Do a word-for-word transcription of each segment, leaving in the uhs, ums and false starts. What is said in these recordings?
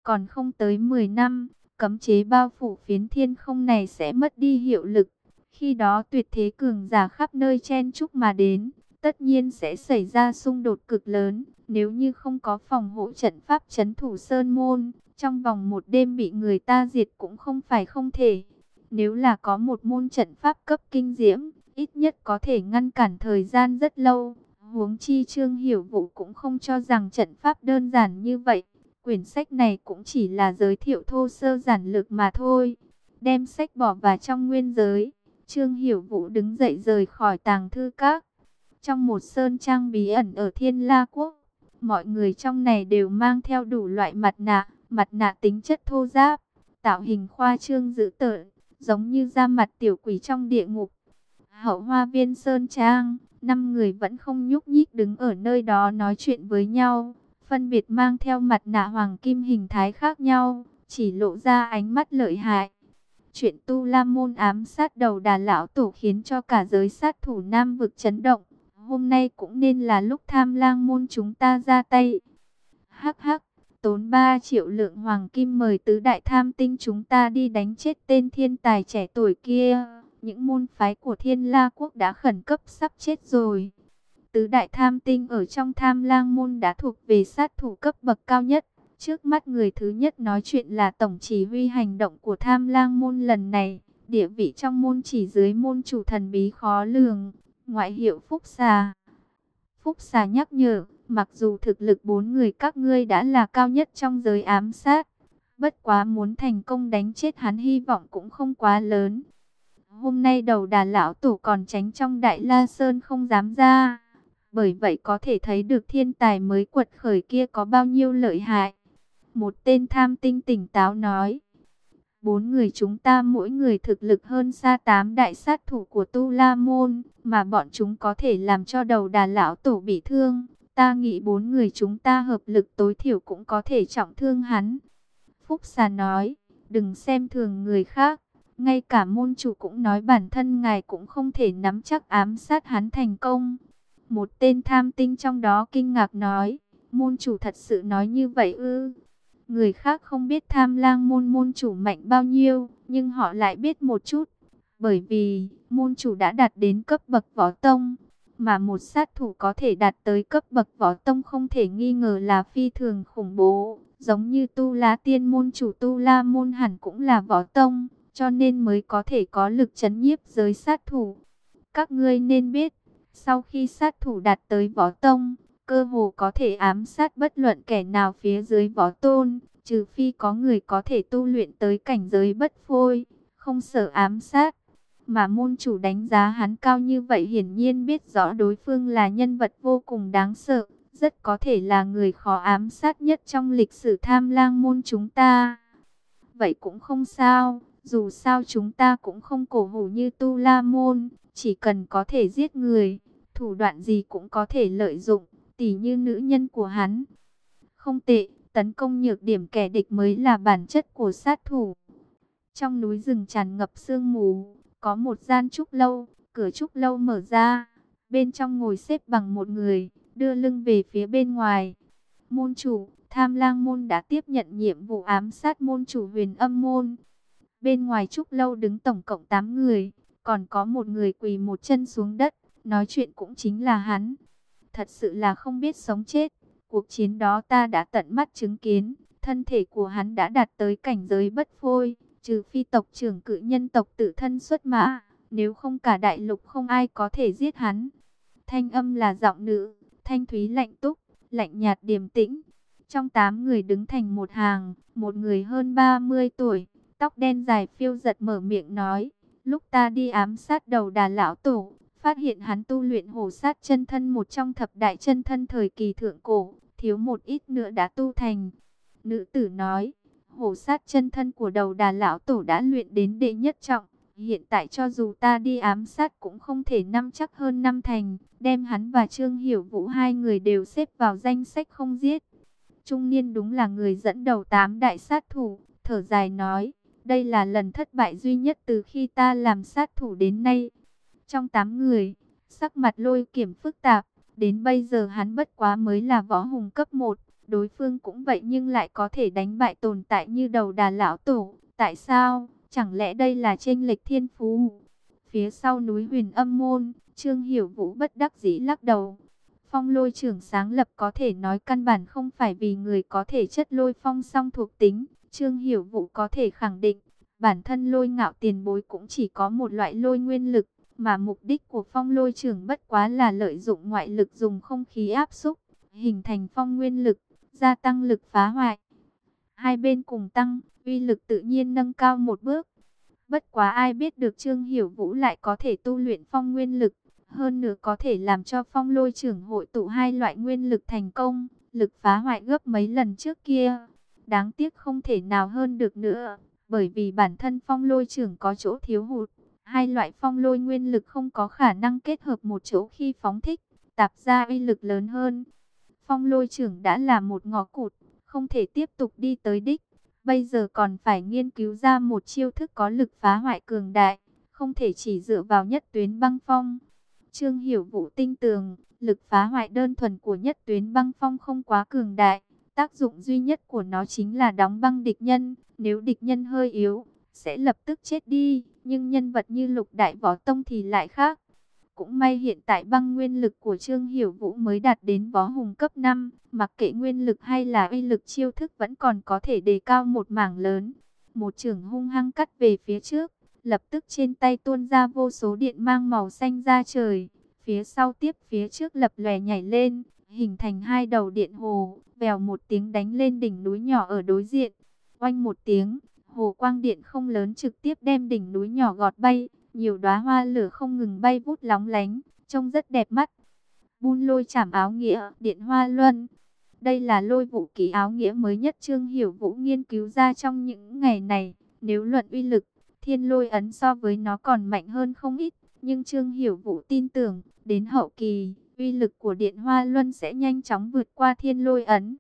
Còn không tới mười năm, cấm chế bao phủ phiến thiên không này sẽ mất đi hiệu lực. Khi đó tuyệt thế cường giả khắp nơi chen chúc mà đến, tất nhiên sẽ xảy ra xung đột cực lớn. Nếu như không có phòng hộ trận pháp trấn thủ sơn môn, trong vòng một đêm bị người ta diệt cũng không phải không thể. Nếu là có một môn trận pháp cấp kinh diễm, ít nhất có thể ngăn cản thời gian rất lâu. Huống chi Trương Hiểu Vũ cũng không cho rằng trận pháp đơn giản như vậy. Quyển sách này cũng chỉ là giới thiệu thô sơ giản lược mà thôi. Đem sách bỏ vào trong nguyên giới, Trương Hiểu Vũ đứng dậy rời khỏi tàng thư các. Trong một sơn trang bí ẩn ở Thiên La Quốc, mọi người trong này đều mang theo đủ loại mặt nạ, mặt nạ tính chất thô ráp, tạo hình khoa trương dữ tợn, giống như da mặt tiểu quỷ trong địa ngục. Hậu hoa viên sơn trang, năm người vẫn không nhúc nhích đứng ở nơi đó nói chuyện với nhau, phân biệt mang theo mặt nạ hoàng kim hình thái khác nhau, chỉ lộ ra ánh mắt lợi hại. Chuyện Tu La Môn ám sát đầu Đà lão tổ khiến cho cả giới sát thủ Nam vực chấn động. Hôm nay cũng nên là lúc Tham Lang môn chúng ta ra tay. Hắc hắc, tốn ba triệu lượng hoàng kim mời tứ đại tham tinh chúng ta đi đánh chết tên thiên tài trẻ tuổi kia. Những môn phái của Thiên La Quốc đã khẩn cấp sắp chết rồi. Tứ đại tham tinh ở trong Tham Lang môn đã thuộc về sát thủ cấp bậc cao nhất. Trước mắt người thứ nhất nói chuyện là tổng chỉ huy hành động của Tham Lang môn lần này. Địa vị trong môn chỉ dưới môn chủ thần bí khó lường, ngoại hiệu Phúc Xà. Phúc Xà nhắc nhở, mặc dù thực lực bốn người các ngươi đã là cao nhất trong giới ám sát, bất quá muốn thành công đánh chết hắn hy vọng cũng không quá lớn. Hôm nay đầu Đà lão tổ còn tránh trong Đại La Sơn không dám ra. Bởi vậy có thể thấy được thiên tài mới quật khởi kia có bao nhiêu lợi hại. Một tên tham tinh tỉnh táo nói. Bốn người chúng ta mỗi người thực lực hơn xa tám đại sát thủ của Tu La Môn. Mà bọn chúng có thể làm cho đầu Đà lão tổ bị thương. Ta nghĩ bốn người chúng ta hợp lực tối thiểu cũng có thể trọng thương hắn. Phúc Xà nói. Đừng xem thường người khác. Ngay cả môn chủ cũng nói bản thân ngài cũng không thể nắm chắc ám sát hắn thành công. Một tên tham tinh trong đó kinh ngạc nói, môn chủ thật sự nói như vậy ư? Người khác không biết Tham Lang môn môn chủ mạnh bao nhiêu, nhưng họ lại biết một chút. Bởi vì, môn chủ đã đạt đến cấp bậc võ tông, mà một sát thủ có thể đạt tới cấp bậc võ tông không thể nghi ngờ là phi thường khủng bố. Giống như Tu La Tiên môn chủ Tu La môn hẳn cũng là võ tông, cho nên mới có thể có lực trấn nhiếp giới sát thủ. Các ngươi nên biết, sau khi sát thủ đạt tới võ tông, cơ hồ có thể ám sát bất luận kẻ nào phía dưới võ tôn, trừ phi có người có thể tu luyện tới cảnh giới bất phôi, không sợ ám sát. Mà môn chủ đánh giá hắn cao như vậy hiển nhiên biết rõ đối phương là nhân vật vô cùng đáng sợ, rất có thể là người khó ám sát nhất trong lịch sử Tham Lang môn chúng ta. Vậy cũng không sao, dù sao chúng ta cũng không cổ hủ như Tu La môn, chỉ cần có thể giết người, thủ đoạn gì cũng có thể lợi dụng, tỉ như nữ nhân của hắn. Không tệ, tấn công nhược điểm kẻ địch mới là bản chất của sát thủ. Trong núi rừng tràn ngập sương mù, có một gian trúc lâu, cửa trúc lâu mở ra, bên trong ngồi xếp bằng một người, đưa lưng về phía bên ngoài. Môn chủ, Tham Lang môn đã tiếp nhận nhiệm vụ ám sát môn chủ Huyền Âm môn. Bên ngoài trúc lâu đứng tổng cộng tám người, còn có một người quỳ một chân xuống đất, nói chuyện cũng chính là hắn. Thật sự là không biết sống chết, cuộc chiến đó ta đã tận mắt chứng kiến, thân thể của hắn đã đạt tới cảnh giới bất phôi, trừ phi tộc trưởng cự nhân tộc tự thân xuất mã, nếu không cả đại lục không ai có thể giết hắn. Thanh âm là giọng nữ, thanh thúy lạnh túc, lạnh nhạt điềm tĩnh. Trong tám người đứng thành một hàng, một người hơn ba mươi tuổi, tóc đen dài phiêu giật mở miệng nói, lúc ta đi ám sát đầu Đà lão tổ, phát hiện hắn tu luyện hổ sát chân thân, một trong thập đại chân thân thời kỳ thượng cổ, thiếu một ít nữa đã tu thành. Nữ tử nói, hổ sát chân thân của đầu Đà lão tổ đã luyện đến đệ nhất trọng, hiện tại cho dù ta đi ám sát cũng không thể năm chắc hơn năm thành, đem hắn và Trương Hiểu Vũ hai người đều xếp vào danh sách không giết. Trung niên đúng là người dẫn đầu tám đại sát thủ, thở dài nói, đây là lần thất bại duy nhất từ khi ta làm sát thủ đến nay. Trong tám người, sắc mặt Lôi Kiểm phức tạp, đến bây giờ hắn bất quá mới là võ hùng cấp một, Đối phương cũng vậy nhưng lại có thể đánh bại tồn tại như đầu đà lão tổ. Tại sao? Chẳng lẽ đây là chênh lệch thiên phú? Phía sau núi Huyền Âm Môn, Trương Hiểu Vũ bất đắc dĩ lắc đầu. Phong lôi trưởng sáng lập có thể nói căn bản không phải vì người có thể chất lôi phong song thuộc tính. Trương Hiểu Vũ có thể khẳng định, bản thân lôi ngạo tiền bối cũng chỉ có một loại lôi nguyên lực, mà mục đích của phong lôi trưởng bất quá là lợi dụng ngoại lực dùng không khí áp xúc, hình thành phong nguyên lực, gia tăng lực phá hoại. Hai bên cùng tăng, uy lực tự nhiên nâng cao một bước. Bất quá ai biết được Trương Hiểu Vũ lại có thể tu luyện phong nguyên lực, hơn nữa có thể làm cho phong lôi trưởng hội tụ hai loại nguyên lực thành công, lực phá hoại gấp mấy lần trước kia. Đáng tiếc không thể nào hơn được nữa, bởi vì bản thân phong lôi trưởng có chỗ thiếu hụt. Hai loại phong lôi nguyên lực không có khả năng kết hợp một chỗ khi phóng thích, tạp ra uy lực lớn hơn. Phong lôi trưởng đã là một ngõ cụt, không thể tiếp tục đi tới đích. Bây giờ còn phải nghiên cứu ra một chiêu thức có lực phá hoại cường đại, không thể chỉ dựa vào nhất tuyến băng phong. Trương Hiểu Vũ tinh tường, lực phá hoại đơn thuần của nhất tuyến băng phong không quá cường đại. Tác dụng duy nhất của nó chính là đóng băng địch nhân, nếu địch nhân hơi yếu, sẽ lập tức chết đi. Nhưng nhân vật như Lục Đại Võ Tông thì lại khác. Cũng may hiện tại băng nguyên lực của Trương Hiểu Vũ mới đạt đến võ hùng cấp năm, mặc kệ nguyên lực hay là uy lực chiêu thức vẫn còn có thể đề cao một mảng lớn. Một chưởng hung hăng cắt về phía trước, lập tức trên tay tuôn ra vô số điện mang màu xanh ra trời, phía sau tiếp phía trước lập lòe nhảy lên, hình thành hai đầu điện hồ, vèo một tiếng đánh lên đỉnh núi nhỏ ở đối diện. Oanh một tiếng, hồ quang điện không lớn trực tiếp đem đỉnh núi nhỏ gọt bay. Nhiều đóa hoa lửa không ngừng bay vút lóng lánh, trông rất đẹp mắt. Bun lôi chảm áo nghĩa, điện hoa luân. Đây là lôi vũ ký áo nghĩa mới nhất Trương Hiểu Vũ nghiên cứu ra trong những ngày này. Nếu luận uy lực, thiên lôi ấn so với nó còn mạnh hơn không ít. Nhưng Trương Hiểu Vũ tin tưởng, đến hậu kỳ, uy lực của điện hoa luân sẽ nhanh chóng vượt qua thiên lôi ấn.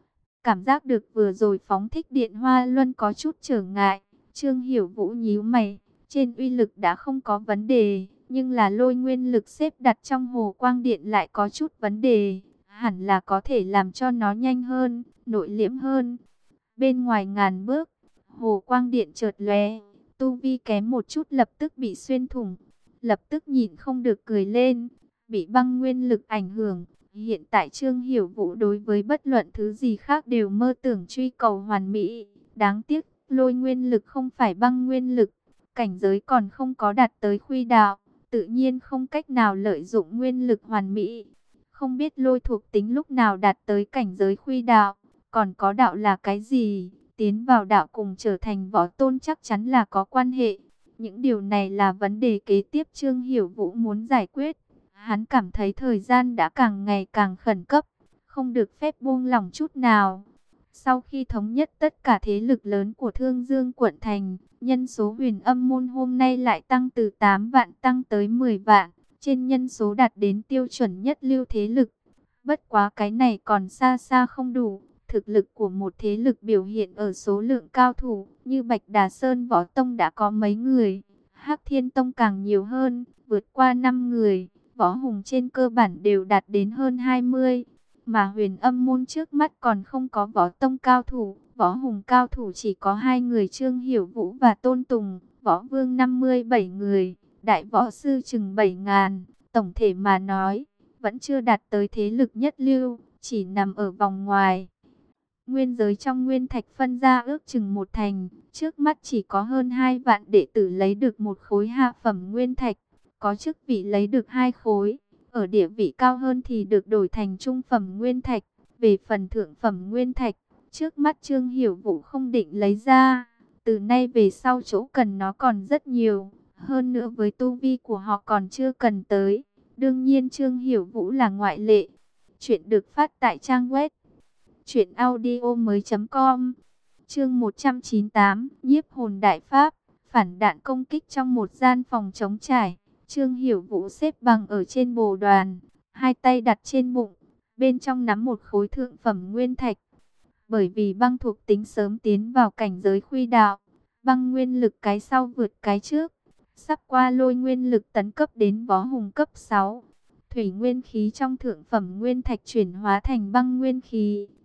Cảm giác được vừa rồi phóng thích điện hoa luân có chút trở ngại. Trương Hiểu Vũ nhíu mày. Trên uy lực đã không có vấn đề, nhưng là lôi nguyên lực xếp đặt trong hồ quang điện lại có chút vấn đề. Hẳn là có thể làm cho nó nhanh hơn, nội liễm hơn. Bên ngoài ngàn bước, hồ quang điện chợt lóe, tu vi kém một chút lập tức bị xuyên thủng. Lập tức nhịn không được cười lên, bị băng nguyên lực ảnh hưởng. Hiện tại Trương Hiểu Vũ đối với bất luận thứ gì khác đều mơ tưởng truy cầu hoàn mỹ. Đáng tiếc, lôi nguyên lực không phải băng nguyên lực. Cảnh giới còn không có đạt tới khuy đạo, tự nhiên không cách nào lợi dụng nguyên lực hoàn mỹ. Không biết lôi thuộc tính lúc nào đạt tới cảnh giới khuy đạo, còn có đạo là cái gì? Tiến vào đạo cùng trở thành võ tôn chắc chắn là có quan hệ. Những điều này là vấn đề kế tiếp Trương Hiểu Vũ muốn giải quyết. Hắn cảm thấy thời gian đã càng ngày càng khẩn cấp, không được phép buông lỏng chút nào. Sau khi thống nhất tất cả thế lực lớn của Thương Dương quận thành, nhân số Huyền Âm môn hôm nay lại tăng từ tám vạn tăng tới mười vạn, trên nhân số đạt đến tiêu chuẩn nhất lưu thế lực. Bất quá cái này còn xa xa không đủ, thực lực của một thế lực biểu hiện ở số lượng cao thủ, như Bạch Đà Sơn Võ Tông đã có mấy người, Hắc Thiên Tông càng nhiều hơn, vượt qua năm người, võ hùng trên cơ bản đều đạt đến hơn hai mươi. Mà Huyền Âm môn trước mắt còn không có võ tông cao thủ, võ hùng cao thủ chỉ có hai người Trương Hiểu Vũ và Tôn Tùng, võ vương năm mươi bảy người, đại võ sư chừng bảy ngàn, tổng thể mà nói, vẫn chưa đạt tới thế lực nhất lưu, chỉ nằm ở vòng ngoài. Nguyên giới trong nguyên thạch phân ra ước chừng một thành, trước mắt chỉ có hơn hai vạn đệ tử lấy được một khối hạ phẩm nguyên thạch, có chức vị lấy được hai khối. Ở địa vị cao hơn thì được đổi thành trung phẩm nguyên thạch. Về phần thượng phẩm nguyên thạch, trước mắt Trương Hiểu Vũ không định lấy ra. Từ nay về sau chỗ cần nó còn rất nhiều. Hơn nữa với tu vi của họ còn chưa cần tới. Đương nhiên Trương Hiểu Vũ là ngoại lệ. Chuyện được phát tại trang web truyện audio mới chấm com. Chương một trăm chín mươi tám, Nhiếp hồn đại pháp, phản đạn công kích trong một gian phòng trống trải. Trương Hiểu Vũ xếp bằng ở trên bồ đoàn, hai tay đặt trên bụng, bên trong nắm một khối thượng phẩm nguyên thạch. Bởi vì băng thuộc tính sớm tiến vào cảnh giới khuy đạo, băng nguyên lực cái sau vượt cái trước, sắp qua lôi nguyên lực tấn cấp đến võ hùng cấp sáu. Thủy nguyên khí trong thượng phẩm nguyên thạch chuyển hóa thành băng nguyên khí,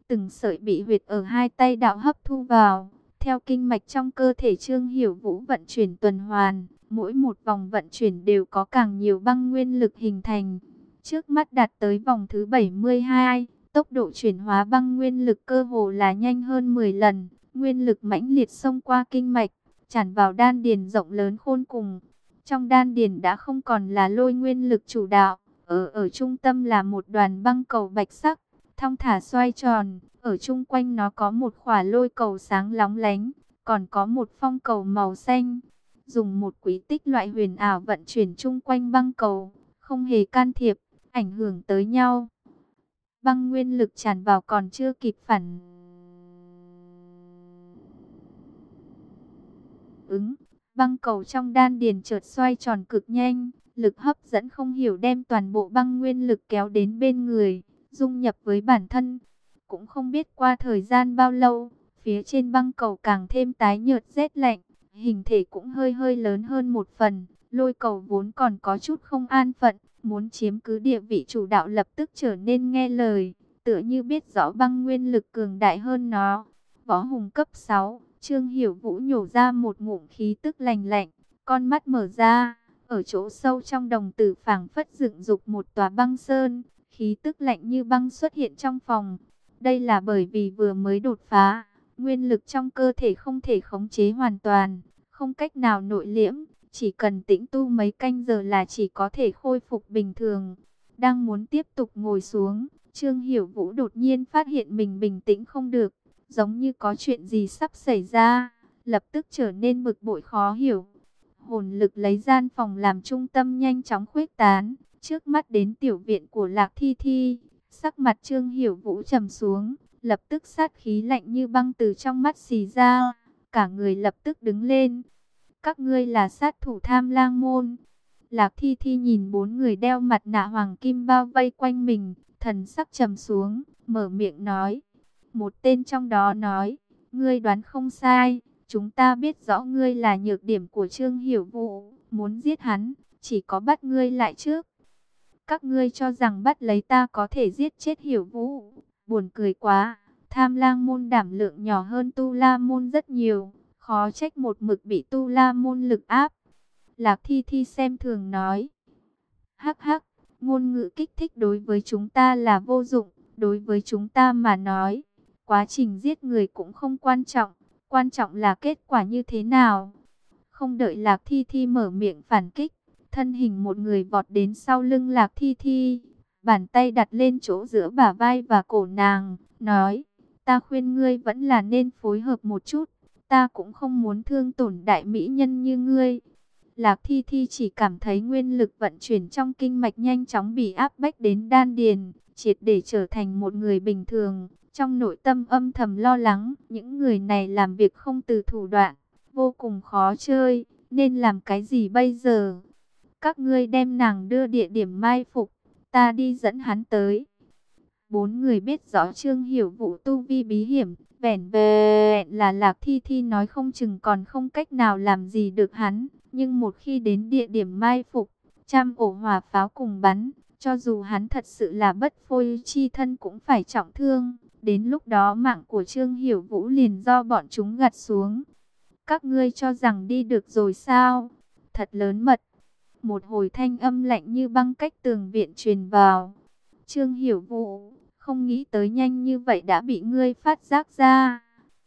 từng sợi bị huyệt ở hai tay đạo hấp thu vào. Theo kinh mạch trong cơ thể Trương Hiểu Vũ vận chuyển tuần hoàn, mỗi một vòng vận chuyển đều có càng nhiều băng nguyên lực hình thành. Trước mắt đạt tới vòng thứ bảy mươi hai, tốc độ chuyển hóa băng nguyên lực cơ hồ là nhanh hơn mười lần. Nguyên lực mãnh liệt xông qua kinh mạch, tràn vào đan điền rộng lớn khôn cùng. Trong đan điền đã không còn là lôi nguyên lực chủ đạo, ở ở trung tâm là một đoàn băng cầu bạch sắc, thong thả xoay tròn. Ở chung quanh nó có một khỏa lôi cầu sáng lóng lánh, còn có một phong cầu màu xanh. Dùng một quý tích loại huyền ảo vận chuyển chung quanh băng cầu, không hề can thiệp, ảnh hưởng tới nhau. Băng nguyên lực tràn vào còn chưa kịp phản ứng, băng cầu trong đan điền chợt xoay tròn cực nhanh, lực hấp dẫn không hiểu đem toàn bộ băng nguyên lực kéo đến bên người, dung nhập với bản thân. Cũng không biết qua thời gian bao lâu, phía trên băng cầu càng thêm tái nhợt rét lạnh, hình thể cũng hơi hơi lớn hơn một phần. Lôi cầu vốn còn có chút không an phận, muốn chiếm cứ địa vị chủ đạo lập tức trở nên nghe lời, tựa như biết rõ băng nguyên lực cường đại hơn nó. Võ hùng cấp sáu, Trương Hiểu Vũ nhổ ra một ngụm khí tức lành lạnh, con mắt mở ra, ở chỗ sâu trong đồng tử phảng phất dựng dục một tòa băng sơn, khí tức lạnh như băng xuất hiện trong phòng. Đây là bởi vì vừa mới đột phá, nguyên lực trong cơ thể không thể khống chế hoàn toàn, không cách nào nội liễm, chỉ cần tĩnh tu mấy canh giờ là chỉ có thể khôi phục bình thường. Đang muốn tiếp tục ngồi xuống, Trương Hiểu Vũ đột nhiên phát hiện mình bình tĩnh không được, giống như có chuyện gì sắp xảy ra, lập tức trở nên bực bội khó hiểu. Hồn lực lấy gian phòng làm trung tâm nhanh chóng khuếch tán, trước mắt đến tiểu viện của Lạc Thi Thi. Sắc mặt Trương Hiểu Vũ trầm xuống, lập tức sát khí lạnh như băng từ trong mắt xì ra, cả người lập tức đứng lên. Các ngươi là sát thủ Tham Lang môn. Lạc Thi Thi nhìn bốn người đeo mặt nạ hoàng kim bao vây quanh mình, thần sắc trầm xuống, mở miệng nói. Một tên trong đó nói, ngươi đoán không sai, chúng ta biết rõ ngươi là nhược điểm của Trương Hiểu Vũ, muốn giết hắn, chỉ có bắt ngươi lại trước. Các ngươi cho rằng bắt lấy ta có thể giết chết Hiểu Vũ, buồn cười quá. Tham Lang môn đảm lượng nhỏ hơn Tu La môn rất nhiều, khó trách một mực bị Tu La môn lực áp. Lạc Thi Thi xem thường nói. Hắc hắc, ngôn ngữ kích thích đối với chúng ta là vô dụng, đối với chúng ta mà nói, quá trình giết người cũng không quan trọng, quan trọng là kết quả như thế nào. Không đợi Lạc Thi Thi mở miệng phản kích, thân hình một người vọt đến sau lưng Lạc Thi Thi, bàn tay đặt lên chỗ giữa bả vai và cổ nàng, nói, ta khuyên ngươi vẫn là nên phối hợp một chút, ta cũng không muốn thương tổn đại mỹ nhân như ngươi. Lạc Thi Thi chỉ cảm thấy nguyên lực vận chuyển trong kinh mạch nhanh chóng bị áp bách đến đan điền, triệt để trở thành một người bình thường. Trong nội tâm âm thầm lo lắng, những người này làm việc không từ thủ đoạn, vô cùng khó chơi, nên làm cái gì bây giờ? Các ngươi đem nàng đưa địa điểm mai phục, ta đi dẫn hắn tới. Bốn người biết rõ Trương Hiểu Vũ tu vi bí hiểm, vẻn vẹn là Lạc Thi Thi nói không chừng còn không cách nào làm gì được hắn. Nhưng một khi đến địa điểm mai phục, trăm ổ hỏa pháo cùng bắn, cho dù hắn thật sự là bất phôi chi thân cũng phải trọng thương. Đến lúc đó mạng của Trương Hiểu Vũ liền do bọn chúng gặt xuống. Các ngươi cho rằng đi được rồi sao? Thật lớn mật. Một hồi thanh âm lạnh như băng cách tường viện truyền vào. Trương Hiểu Vũ, không nghĩ tới nhanh như vậy đã bị ngươi phát giác ra.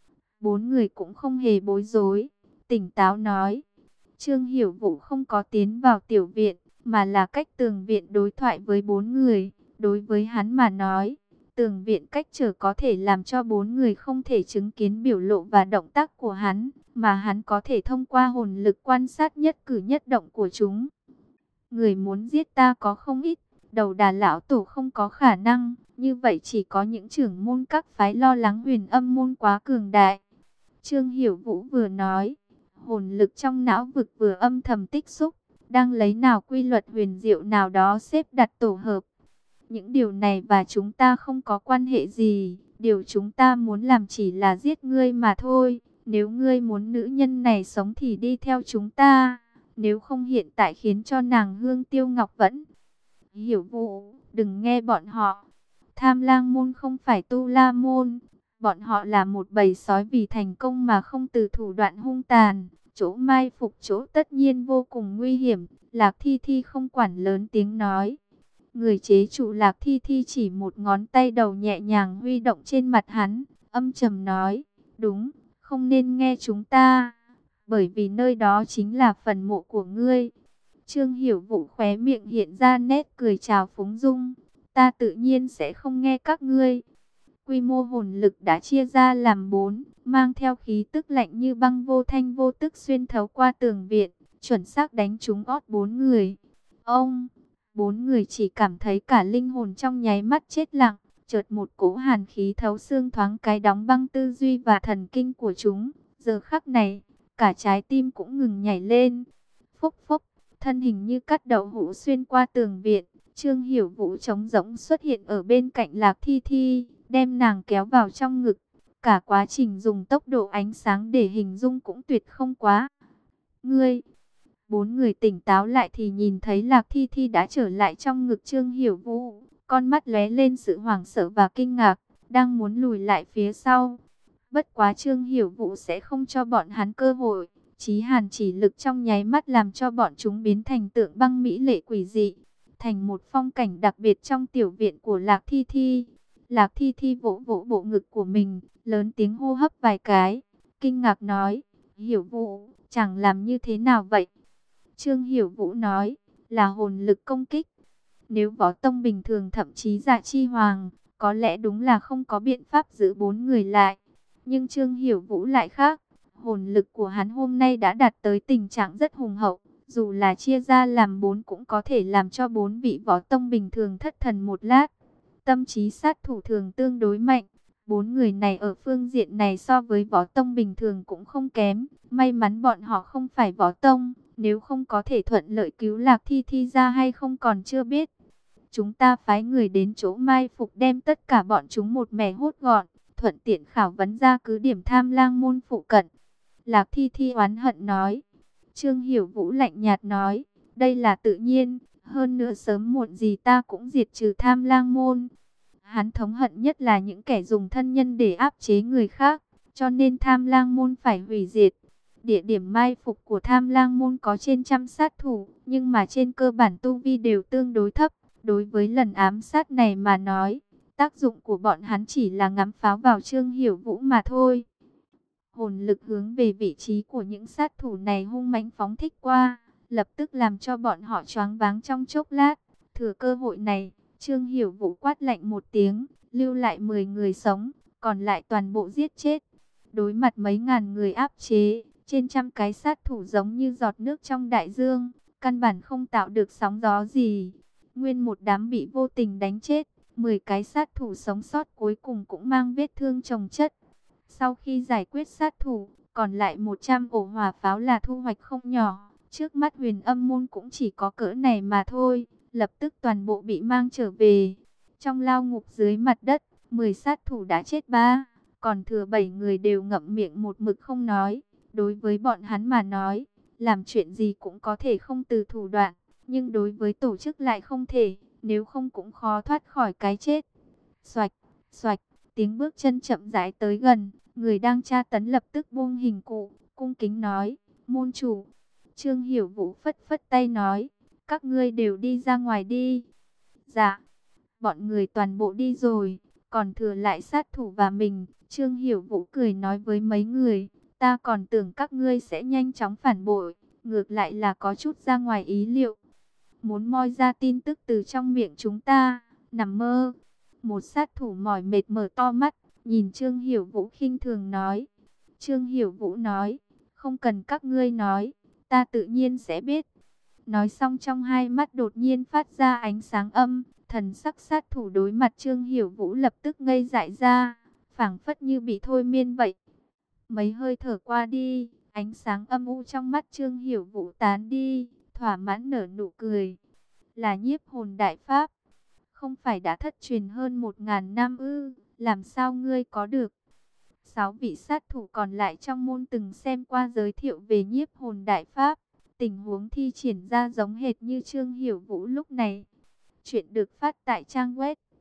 Bốn người cũng không hề bối rối, tỉnh táo nói. Trương Hiểu Vũ không có tiến vào tiểu viện, mà là cách tường viện đối thoại với bốn người. Đối với hắn mà nói, tường viện cách trở có thể làm cho bốn người không thể chứng kiến biểu lộ và động tác của hắn, mà hắn có thể thông qua hồn lực quan sát nhất cử nhất động của chúng. Người muốn giết ta có không ít, đầu đà lão tổ không có khả năng, như vậy chỉ có những trưởng môn các phái lo lắng Huyền Âm môn quá cường đại. Trương Hiểu Vũ vừa nói, hồn lực trong não vực vừa âm thầm tích xúc, đang lấy nào quy luật huyền diệu nào đó xếp đặt tổ hợp. Những điều này và chúng ta không có quan hệ gì, điều chúng ta muốn làm chỉ là giết ngươi mà thôi. Nếu ngươi muốn nữ nhân này sống thì đi theo chúng ta, nếu không hiện tại khiến cho nàng hương tiêu ngọc vẫn. Hiểu Vũ, đừng nghe bọn họ. Tham Lang môn không phải Tu La môn. Bọn họ là một bầy sói vì thành công mà không từ thủ đoạn hung tàn. Chỗ mai phục chỗ tất nhiên vô cùng nguy hiểm. Lạc Thi Thi không quản, lớn tiếng nói. Người chế trụ Lạc Thi Thi chỉ một ngón tay đầu nhẹ nhàng huy động trên mặt hắn, âm trầm nói, đúng, không nên nghe chúng ta, bởi vì nơi đó chính là phần mộ của ngươi. Trương Hiểu Vũ khóe miệng hiện ra nét cười trào phúng dung, ta tự nhiên sẽ không nghe các ngươi. Quy mô hồn lực đã chia ra làm bốn, mang theo khí tức lạnh như băng vô thanh vô tức xuyên thấu qua tường viện, chuẩn xác đánh trúng ót bốn người. Ông, bốn người chỉ cảm thấy cả linh hồn trong nháy mắt chết lặng, chợt một cỗ hàn khí thấu xương thoáng cái đóng băng tư duy và thần kinh của chúng. Giờ khắc này, cả trái tim cũng ngừng nhảy lên. Phốc phốc, thân hình như cắt đậu hũ xuyên qua tường viện, Trương Hiểu Vũ trống rỗng xuất hiện ở bên cạnh Lạc Thi Thi, đem nàng kéo vào trong ngực. Cả quá trình dùng tốc độ ánh sáng để hình dung cũng tuyệt không quá. Ngươi, bốn người tỉnh táo lại thì nhìn thấy Lạc Thi Thi đã trở lại trong ngực Trương Hiểu Vũ. Con mắt lóe lên sự hoảng sợ và kinh ngạc, đang muốn lùi lại phía sau. Bất quá Trương Hiểu Vũ sẽ không cho bọn hắn cơ hội. Chí hàn chỉ lực trong nháy mắt làm cho bọn chúng biến thành tượng băng mỹ lệ quỷ dị, thành một phong cảnh đặc biệt trong tiểu viện của Lạc Thi Thi. Lạc Thi Thi vỗ vỗ bộ ngực của mình, lớn tiếng hô hấp vài cái, kinh ngạc nói, Hiểu Vũ, chẳng làm như thế nào vậy? Trương Hiểu Vũ nói, là hồn lực công kích. Nếu võ tông bình thường thậm chí Dạ Chi Hoàng, có lẽ đúng là không có biện pháp giữ bốn người lại. Nhưng Trương Hiểu Vũ lại khác. Hồn lực của hắn hôm nay đã đạt tới tình trạng rất hùng hậu. Dù là chia ra làm bốn cũng có thể làm cho bốn vị võ tông bình thường thất thần một lát. Tâm trí sát thủ thường tương đối mạnh. Bốn người này ở phương diện này so với võ tông bình thường cũng không kém. May mắn bọn họ không phải võ tông. Nếu không có thể thuận lợi cứu Lạc Thi Thi ra hay không còn chưa biết. Chúng ta phái người đến chỗ mai phục đem tất cả bọn chúng một mẻ hốt gọn. Thuận tiện khảo vấn ra cứ điểm Tham Lang môn phụ cận. Lạc Thi Thi oán hận nói. Trương Hiểu Vũ lạnh nhạt nói. Đây là tự nhiên. Hơn nữa sớm muộn gì ta cũng diệt trừ Tham Lang môn. Hắn thống hận nhất là những kẻ dùng thân nhân để áp chế người khác. Cho nên Tham Lang môn phải hủy diệt. Địa điểm mai phục của Tham Lang môn có trên trăm sát thủ. Nhưng mà trên cơ bản tu vi đều tương đối thấp. Đối với lần ám sát này mà nói, tác dụng của bọn hắn chỉ là ngắm pháo vào Trương Hiểu Vũ mà thôi. Hồn lực hướng về vị trí của những sát thủ này hung mãnh phóng thích qua, lập tức làm cho bọn họ choáng váng trong chốc lát. Thừa cơ hội này, Trương Hiểu Vũ quát lạnh một tiếng, lưu lại mười người sống, còn lại toàn bộ giết chết. Đối mặt mấy ngàn người áp chế, trên trăm cái sát thủ giống như giọt nước trong đại dương, căn bản không tạo được sóng gió gì. Nguyên một đám bị vô tình đánh chết, mười cái sát thủ sống sót cuối cùng cũng mang vết thương chồng chất. Sau khi giải quyết sát thủ, còn lại một trăm ổ hỏa pháo là thu hoạch không nhỏ. Trước mắt Huyền Âm môn cũng chỉ có cỡ này mà thôi, lập tức toàn bộ bị mang trở về. Trong lao ngục dưới mặt đất, mười sát thủ đã chết ba, còn thừa bảy người đều ngậm miệng một mực không nói. Đối với bọn hắn mà nói, làm chuyện gì cũng có thể không từ thủ đoạn. Nhưng đối với tổ chức lại không thể, nếu không cũng khó thoát khỏi cái chết. Xoạch, xoạch, tiếng bước chân chậm rãi tới gần, người đang tra tấn lập tức buông hình cụ, cung kính nói, môn chủ. Trương Hiểu Vũ phất phất tay nói, các ngươi đều đi ra ngoài đi. Dạ, bọn người toàn bộ đi rồi, còn thừa lại sát thủ và mình. Trương Hiểu Vũ cười nói với mấy người, ta còn tưởng các ngươi sẽ nhanh chóng phản bội, ngược lại là có chút ra ngoài ý liệu. Muốn moi ra tin tức từ trong miệng chúng ta, nằm mơ. Một sát thủ mỏi mệt mở to mắt, nhìn Trương Hiểu Vũ khinh thường nói. Trương Hiểu Vũ nói, không cần các ngươi nói, ta tự nhiên sẽ biết. Nói xong trong hai mắt đột nhiên phát ra ánh sáng âm, thần sắc sát thủ đối mặt Trương Hiểu Vũ lập tức ngây dại ra, phảng phất như bị thôi miên vậy. Mấy hơi thở qua đi, ánh sáng âm u trong mắt Trương Hiểu Vũ tán đi, thỏa mãn nở nụ cười. Là nhiếp hồn đại pháp, không phải đã thất truyền hơn một ngàn năm ư, làm sao ngươi có được? Sáu vị sát thủ còn lại trong môn từng xem qua giới thiệu về nhiếp hồn đại pháp, tình huống thi triển ra giống hệt như Trương Hiểu Vũ lúc này. Chuyện được phát tại trang web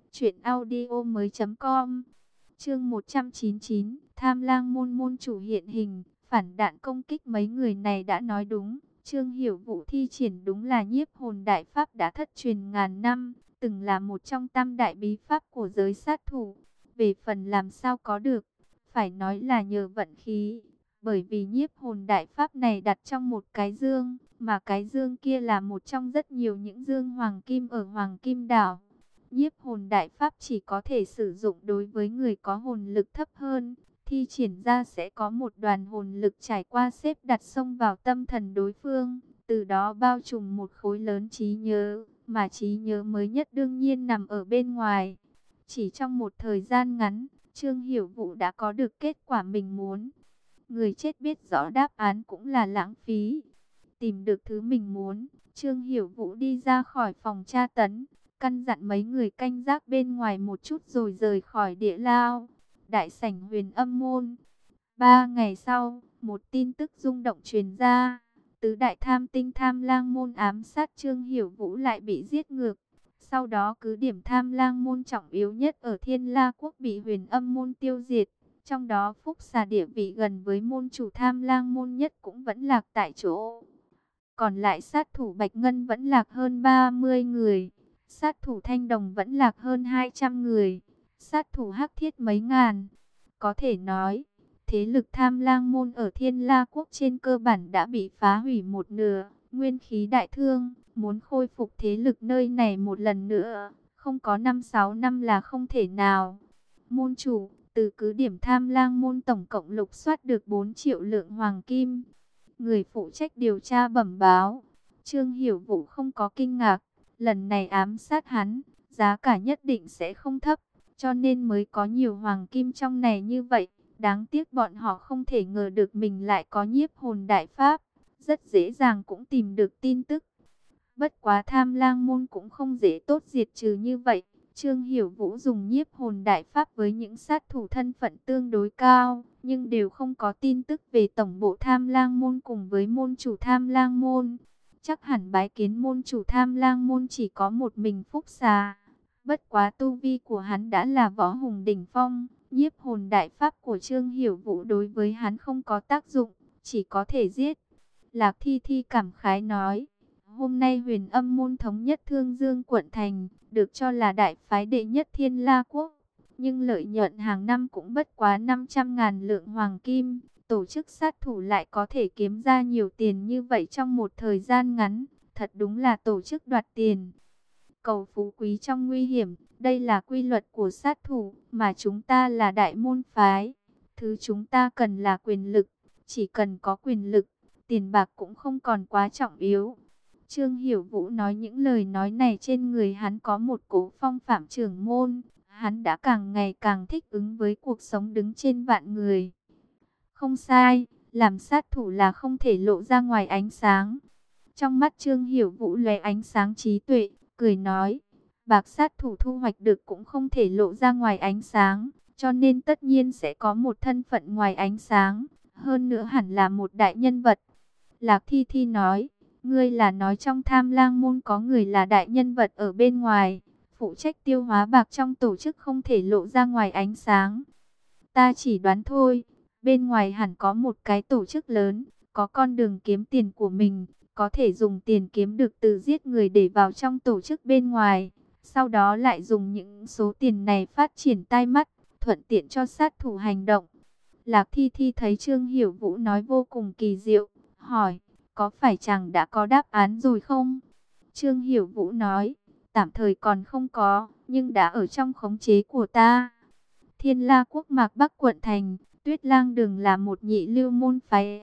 Chuyện audio mới com. Chương một trăm chín mươi chín, Tham Lang môn môn chủ hiện hình, phản đạn công kích. Mấy người này đã nói đúng, Trương Hiểu Vũ thi triển đúng là nhiếp hồn đại pháp đã thất truyền ngàn năm, từng là một trong tam đại bí pháp của giới sát thủ. Về phần làm sao có được, phải nói là nhờ vận khí, bởi vì nhiếp hồn đại pháp này đặt trong một cái dương, mà cái dương kia là một trong rất nhiều những dương hoàng kim ở Hoàng Kim Đảo. Nhiếp hồn đại pháp chỉ có thể sử dụng đối với người có hồn lực thấp hơn, thi triển ra sẽ có một đoàn hồn lực trải qua xếp đặt xông vào tâm thần đối phương, từ đó bao trùm một khối lớn trí nhớ, mà trí nhớ mới nhất đương nhiên nằm ở bên ngoài. Chỉ trong một thời gian ngắn, Trương Hiểu Vũ đã có được kết quả mình muốn. Người chết biết rõ đáp án cũng là lãng phí. Tìm được thứ mình muốn, Trương Hiểu Vũ đi ra khỏi phòng tra tấn, căn dặn mấy người canh gác bên ngoài một chút rồi rời khỏi địa lao. Đại sảnh Huyền Âm môn. Ba ngày sau, một tin tức rung động truyền ra. Tứ đại tham tinh Tham Lang môn ám sát Trương Hiểu Vũ lại bị giết ngược. Sau đó cứ điểm Tham Lang môn trọng yếu nhất ở Thiên La Quốc bị Huyền Âm môn tiêu diệt. Trong đó Phúc Xà địa vị gần với môn chủ Tham Lang môn nhất cũng vẫn lạc tại chỗ. Còn lại sát thủ Bạch Ngân vẫn lạc hơn ba mươi người. Sát thủ Thanh Đồng vẫn lạc hơn hai trăm người. Sát thủ Hắc Thiết mấy ngàn. Có thể nói, thế lực Tham Lang môn ở Thiên La Quốc trên cơ bản đã bị phá hủy một nửa. Nguyên khí đại thương, muốn khôi phục thế lực nơi này một lần nữa, không có năm sáu năm là không thể nào. Môn chủ, từ cứ điểm Tham Lang môn tổng cộng lục soát được bốn triệu lượng hoàng kim. Người phụ trách điều tra bẩm báo. Trương Hiểu Vũ không có kinh ngạc. Lần này ám sát hắn, giá cả nhất định sẽ không thấp, cho nên mới có nhiều hoàng kim trong này như vậy. Đáng tiếc bọn họ không thể ngờ được mình lại có nhiếp hồn đại pháp, rất dễ dàng cũng tìm được tin tức. Bất quá Tham Lang môn cũng không dễ tốt diệt trừ như vậy. Trương Hiểu Vũ dùng nhiếp hồn đại pháp với những sát thủ thân phận tương đối cao, nhưng đều không có tin tức về tổng bộ Tham Lang môn cùng với môn chủ Tham Lang môn. Chắc hẳn bái kiến môn chủ Tham Lang môn chỉ có một mình Phúc Xà. Bất quá tu vi của hắn đã là võ hùng đỉnh phong, nhiếp hồn đại pháp của Trương Hiểu Vũ đối với hắn không có tác dụng, chỉ có thể giết. Lạc Thi Thi cảm khái nói, hôm nay Huyền Âm môn thống nhất Thương Dương quận thành, được cho là đại phái đệ nhất Thiên La Quốc, nhưng lợi nhuận hàng năm cũng bất quá năm trăm ngàn lượng hoàng kim. Tổ chức sát thủ lại có thể kiếm ra nhiều tiền như vậy trong một thời gian ngắn, thật đúng là tổ chức đoạt tiền. Cầu phú quý trong nguy hiểm, đây là quy luật của sát thủ, mà chúng ta là đại môn phái. Thứ chúng ta cần là quyền lực, chỉ cần có quyền lực, tiền bạc cũng không còn quá trọng yếu. Trương Hiểu Vũ nói những lời nói này, trên người hắn có một cỗ phong phạm trưởng môn, hắn đã càng ngày càng thích ứng với cuộc sống đứng trên vạn người. Không sai, làm sát thủ là không thể lộ ra ngoài ánh sáng. Trong mắt Trương Hiểu Vũ lóe ánh sáng trí tuệ, cười nói, bạc sát thủ thu hoạch được cũng không thể lộ ra ngoài ánh sáng, cho nên tất nhiên sẽ có một thân phận ngoài ánh sáng, hơn nữa hẳn là một đại nhân vật. Lạc Thi Thi nói, ngươi là nói trong Tham Lang môn có người là đại nhân vật ở bên ngoài, phụ trách tiêu hóa bạc trong tổ chức không thể lộ ra ngoài ánh sáng. Ta chỉ đoán thôi. Bên ngoài hẳn có một cái tổ chức lớn, có con đường kiếm tiền của mình, có thể dùng tiền kiếm được từ giết người để vào trong tổ chức bên ngoài. Sau đó lại dùng những số tiền này phát triển tai mắt, thuận tiện cho sát thủ hành động. Lạc Thi Thi thấy Trương Hiểu Vũ nói vô cùng kỳ diệu, hỏi, có phải chàng đã có đáp án rồi không? Trương Hiểu Vũ nói, tạm thời còn không có, nhưng đã ở trong khống chế của ta. Thiên La Quốc Mạc Bắc quận thành, Tuyết Lang Đường là một nhị lưu môn phái.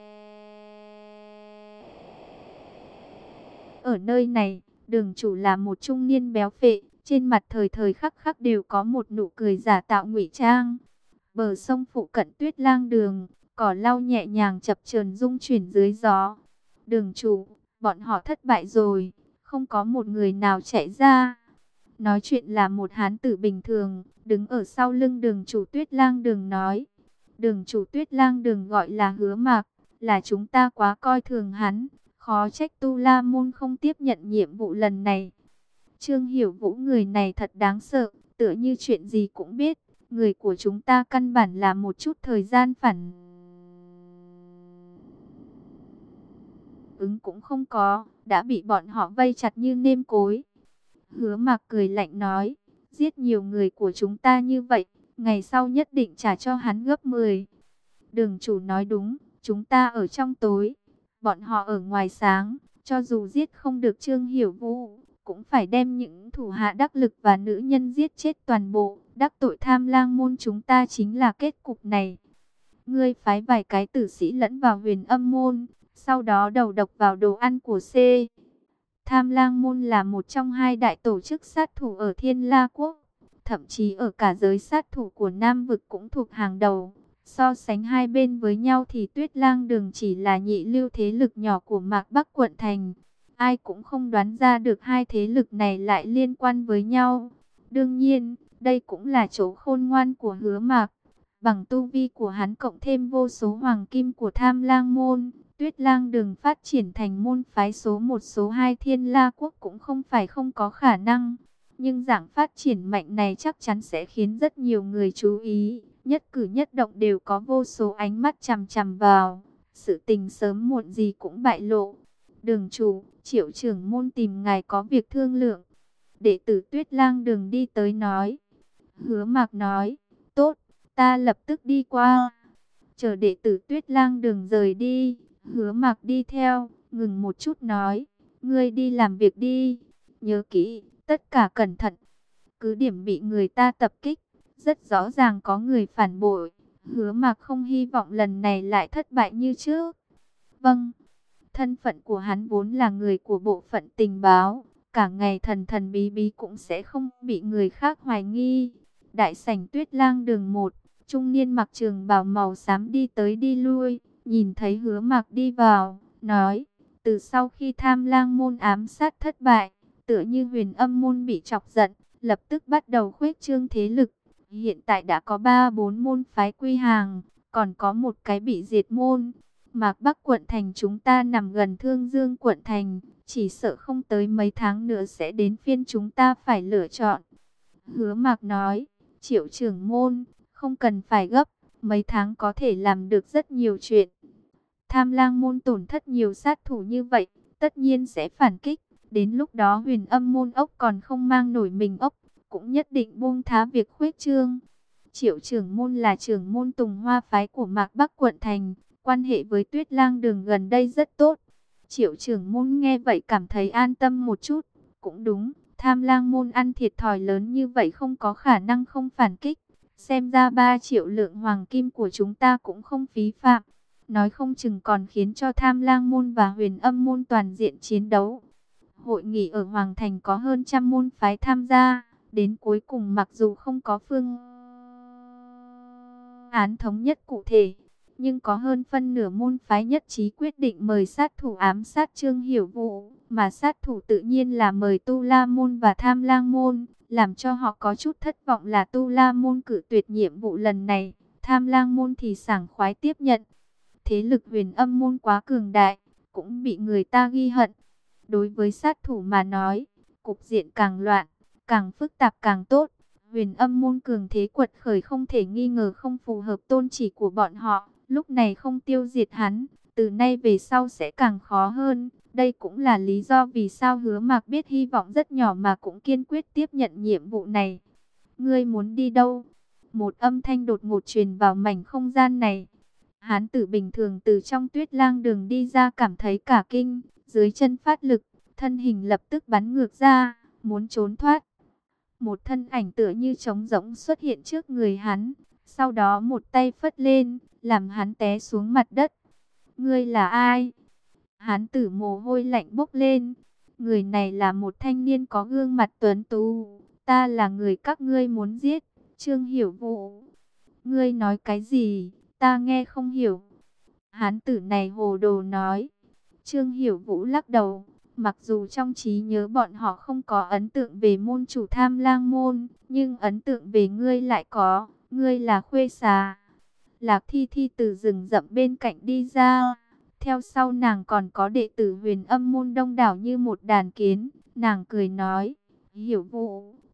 Ở nơi này, đường chủ là một trung niên béo phệ, trên mặt thời thời khắc khắc đều có một nụ cười giả tạo ngụy trang. Bờ sông phụ cận Tuyết Lang Đường, cỏ lau nhẹ nhàng chập chờn rung chuyển dưới gió. Đường chủ, bọn họ thất bại rồi, không có một người nào chạy ra. Nói chuyện là một hán tử bình thường, đứng ở sau lưng đường chủ Tuyết Lang Đường nói. Đường chủ Tuyết Lang Đường gọi là Hứa Mạc, là chúng ta quá coi thường hắn, khó trách Tu La môn không tiếp nhận nhiệm vụ lần này. Trương Hiểu Vũ người này thật đáng sợ, tựa như chuyện gì cũng biết. Người của chúng ta căn bản là một chút thời gian phản ứng cũng không có, đã bị bọn họ vây chặt như nêm cối. Hứa Mạc cười lạnh nói, giết nhiều người của chúng ta như vậy, ngày sau nhất định trả cho hắn gấp mười. Đường chủ nói đúng, chúng ta ở trong tối, bọn họ ở ngoài sáng, cho dù giết không được Trương Hiểu Vũ, cũng phải đem những thủ hạ đắc lực và nữ nhân giết chết toàn bộ, đắc tội Tham Lang môn chúng ta chính là kết cục này. Ngươi phái vài cái tử sĩ lẫn vào Huyền Âm môn, sau đó đầu độc vào đồ ăn của C. Tham Lang môn là một trong hai đại tổ chức sát thủ ở Thiên La Quốc, thậm chí ở cả giới sát thủ của Nam vực cũng thuộc hàng đầu. So sánh hai bên với nhau thì Tuyết Lang Đường chỉ là nhị lưu thế lực nhỏ của Mạc Bắc quận thành. Ai cũng không đoán ra được hai thế lực này lại liên quan với nhau. Đương nhiên, đây cũng là chỗ khôn ngoan của Hứa Mạc. Bằng tu vi của hắn cộng thêm vô số hoàng kim của Tham Lang môn, Tuyết Lang Đường phát triển thành môn phái số một số hai Thiên La Quốc cũng không phải không có khả năng. Nhưng dạng phát triển mạnh này chắc chắn sẽ khiến rất nhiều người chú ý. Nhất cử nhất động đều có vô số ánh mắt chằm chằm vào. Sự tình sớm muộn gì cũng bại lộ. Đường chủ, Triệu trưởng môn tìm ngài có việc thương lượng. Đệ tử Tuyết Lang Đường đi tới nói. Hứa Mạc nói, tốt, ta lập tức đi qua. Chờ đệ tử Tuyết Lang Đường rời đi, Hứa Mạc đi theo, ngừng một chút nói, ngươi đi làm việc đi. Nhớ kỹ, tất cả cẩn thận. Cứ điểm bị người ta tập kích, rất rõ ràng có người phản bội. Hứa Mạc không hy vọng lần này lại thất bại như trước. Vâng, thân phận của hắn vốn là người của bộ phận tình báo. Cả ngày thần thần bí bí cũng sẽ không bị người khác hoài nghi. Đại sảnh Tuyết Lang Đường một, trung niên mặc trường bào màu xám đi tới đi lui. Nhìn thấy Hứa Mạc đi vào, nói, từ sau khi Tham Lang môn ám sát thất bại, tựa như Huyền Âm môn bị chọc giận, lập tức bắt đầu khuếch trương thế lực. Hiện tại đã có ba bốn môn phái quy hàng, còn có một cái bị diệt môn. Mạc Bắc quận thành chúng ta nằm gần Thương Dương quận thành, chỉ sợ không tới mấy tháng nữa sẽ đến phiên chúng ta phải lựa chọn. Hứa Mạc nói, Triệu trưởng môn, không cần phải gấp, mấy tháng có thể làm được rất nhiều chuyện. Tham Lang môn tổn thất nhiều sát thủ như vậy, tất nhiên sẽ phản kích. Đến lúc đó Huyền Âm môn ốc còn không mang nổi mình ốc, cũng nhất định buông thá việc khuếch trương. Triệu trưởng môn là trưởng môn Tùng Hoa phái của Mạc Bắc quận thành, quan hệ với Tuyết Lang Đường gần đây rất tốt. Triệu trưởng môn nghe vậy cảm thấy an tâm một chút. Cũng đúng, Tham Lang môn ăn thiệt thòi lớn như vậy không có khả năng không phản kích. Xem ra ba triệu lượng hoàng kim của chúng ta cũng không phí phạm. Nói không chừng còn khiến cho Tham Lang môn và Huyền Âm môn toàn diện chiến đấu. Hội nghị ở Hoàng Thành có hơn trăm môn phái tham gia. Đến cuối cùng mặc dù không có phương án thống nhất cụ thể, nhưng có hơn phân nửa môn phái nhất trí quyết định mời sát thủ ám sát Trương Hiểu Vũ. Mà sát thủ tự nhiên là mời Tu La môn và Tham Lang môn. Làm cho họ có chút thất vọng là Tu La môn cử tuyệt nhiệm vụ lần này, Tham Lang môn thì sảng khoái tiếp nhận. Thế lực Huyền Âm môn quá cường đại, cũng bị người ta ghi hận. Đối với sát thủ mà nói, cục diện càng loạn, càng phức tạp càng tốt. Huyền Âm môn cường thế quật khởi không thể nghi ngờ không phù hợp tôn chỉ của bọn họ. Lúc này không tiêu diệt hắn, từ nay về sau sẽ càng khó hơn. Đây cũng là lý do vì sao Hứa Mạc biết hy vọng rất nhỏ mà cũng kiên quyết tiếp nhận nhiệm vụ này. Ngươi muốn đi đâu? Một âm thanh đột ngột truyền vào mảnh không gian này. Hán tử bình thường từ trong Tuyết Lang Đường đi ra cảm thấy cả kinh, dưới chân phát lực, thân hình lập tức bắn ngược ra, muốn trốn thoát. Một thân ảnh tựa như trống rỗng xuất hiện trước người hắn, sau đó một tay phất lên, làm hắn té xuống mặt đất. Ngươi là ai? Hán tử mồ hôi lạnh bốc lên. Người này là một thanh niên có gương mặt tuấn tú. Ta là người các ngươi muốn giết, Trương Hiểu Vũ. Ngươi nói cái gì? Ta nghe không hiểu. Hán tử này hồ đồ nói. Trương Hiểu Vũ lắc đầu. Mặc dù trong trí nhớ bọn họ không có ấn tượng về môn chủ Tham Lang môn, nhưng ấn tượng về ngươi lại có. Ngươi là Khuê Xà. Lạc Thi Thi từ rừng rậm bên cạnh đi ra. Theo sau nàng còn có đệ tử Huyền Âm môn đông đảo như một đàn kiến. Nàng cười nói, Hiểu Vũ,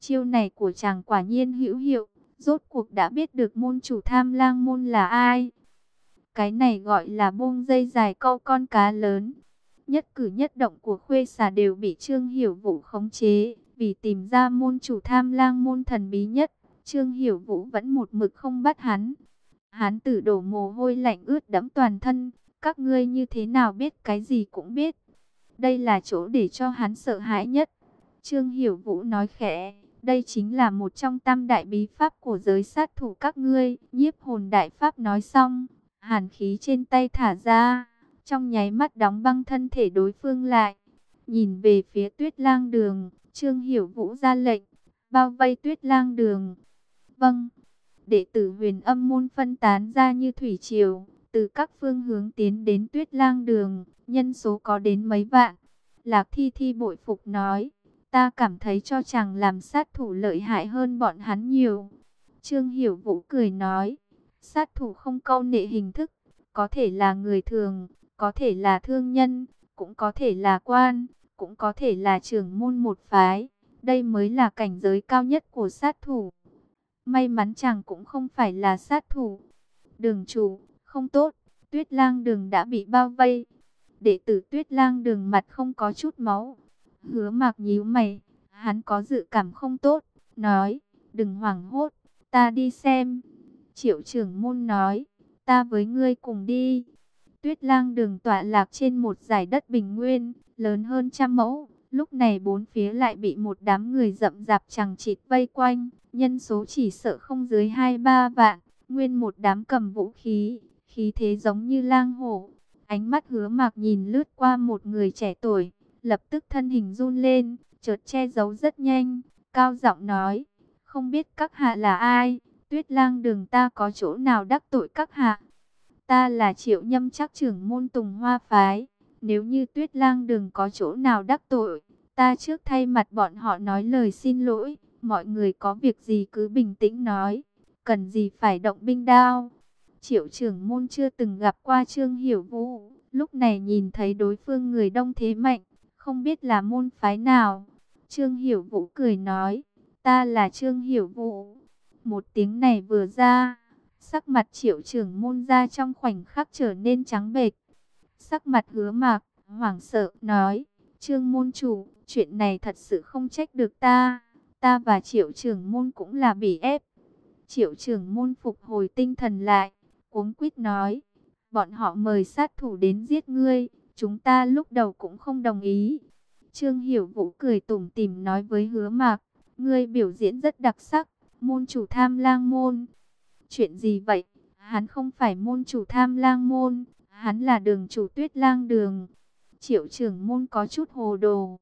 Chiêu này của chàng quả nhiên hữu hiệu, rốt cuộc đã biết được môn chủ Tham Lang môn là ai. Cái này gọi là buông dây dài câu con cá lớn. Nhất cử nhất động của Khuê Xà đều bị Trương Hiểu Vũ khống chế. Vì tìm ra môn chủ Tham Lang môn thần bí nhất, Trương Hiểu Vũ vẫn một mực không bắt hắn. Hán tử đổ mồ hôi lạnh ướt đẫm toàn thân. Các ngươi như thế nào biết cái gì cũng biết. Đây là chỗ để cho hắn sợ hãi nhất. Trương Hiểu Vũ nói khẽ. Đây chính là một trong tam đại bí pháp của giới sát thủ các ngươi. Nhiếp hồn đại pháp nói xong, hàn khí trên tay thả ra, trong nháy mắt đóng băng thân thể đối phương lại. Nhìn về phía Tuyết Lang Đường, Trương Hiểu Vũ ra lệnh, bao vây Tuyết Lang Đường. Vâng. Đệ tử Huyền Âm môn phân tán ra như thủy triều, từ các phương hướng tiến đến Tuyết Lang Đường, nhân số có đến mấy vạn. Lạc Thi Thi bội phục nói, ta cảm thấy cho chàng làm sát thủ lợi hại hơn bọn hắn nhiều. Trương Hiểu Vũ cười nói, sát thủ không câu nệ hình thức, có thể là người thường, có thể là thương nhân, cũng có thể là quan, cũng có thể là trưởng môn một phái. Đây mới là cảnh giới cao nhất của sát thủ. May mắn chàng cũng không phải là sát thủ. Đường chủ, không tốt, Tuyết Lang Đường đã bị bao vây. Đệ tử Tuyết Lang Đường mặt không có chút máu. Hứa Mạc nhíu mày, hắn có dự cảm không tốt, nói, đừng hoảng hốt, ta đi xem. Triệu trưởng môn nói, ta với ngươi cùng đi. Tuyết Lang Đường tọa lạc trên một dải đất bình nguyên, lớn hơn trăm mẫu. Lúc này bốn phía lại bị một đám người rậm rạp chằng chịt vây quanh, nhân số chỉ sợ không dưới hai ba vạn, nguyên một đám cầm vũ khí, khí thế giống như lang hổ. Ánh mắt Hứa Mạc nhìn lướt qua một người trẻ tuổi, lập tức thân hình run lên, chợt che giấu rất nhanh, cao giọng nói, không biết các hạ là ai, Tuyết Lang Đường ta có chỗ nào đắc tội các hạ? Ta là Triệu Nhâm Trác trưởng môn Tùng Hoa phái, nếu như Tuyết Lang Đường có chỗ nào đắc tội, ta trước thay mặt bọn họ nói lời xin lỗi, mọi người có việc gì cứ bình tĩnh nói, cần gì phải động binh đao. Triệu trưởng môn chưa từng gặp qua Trương Hiểu Vũ, lúc này nhìn thấy đối phương người đông thế mạnh, không biết là môn phái nào. Trương Hiểu Vũ cười nói, ta là Trương Hiểu Vũ. Một tiếng này vừa ra, sắc mặt Triệu trưởng môn ra trong khoảnh khắc trở nên trắng bệch. Sắc mặt Hứa Mạc, hoảng sợ, nói, Trương môn chủ, chuyện này thật sự không trách được ta. Ta và Triệu trưởng môn cũng là bị ép. Triệu trưởng môn phục hồi tinh thần lại, cuống quýt nói, bọn họ mời sát thủ đến giết ngươi, chúng ta lúc đầu cũng không đồng ý. Trương Hiểu Vũ cười tủm tỉm nói với Hứa Mạc, ngươi biểu diễn rất đặc sắc, môn chủ Tham Lang môn. Chuyện gì vậy? Hắn không phải môn chủ Tham Lang môn, hắn là đường chủ Tuyết Lang Đường. Triệu trưởng môn có chút hồ đồ.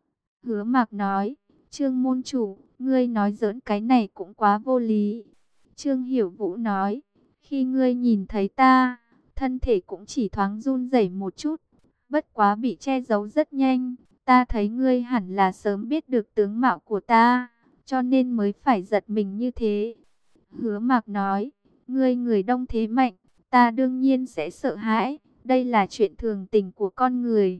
Hứa Mạc nói, Trương môn chủ, ngươi nói giỡn cái này cũng quá vô lý. Trương Hiểu Vũ nói, khi ngươi nhìn thấy ta, thân thể cũng chỉ thoáng run rẩy một chút, bất quá bị che giấu rất nhanh. Ta thấy ngươi hẳn là sớm biết được tướng mạo của ta, cho nên mới phải giật mình như thế. Hứa Mạc nói, ngươi người đông thế mạnh, ta đương nhiên sẽ sợ hãi, đây là chuyện thường tình của con người.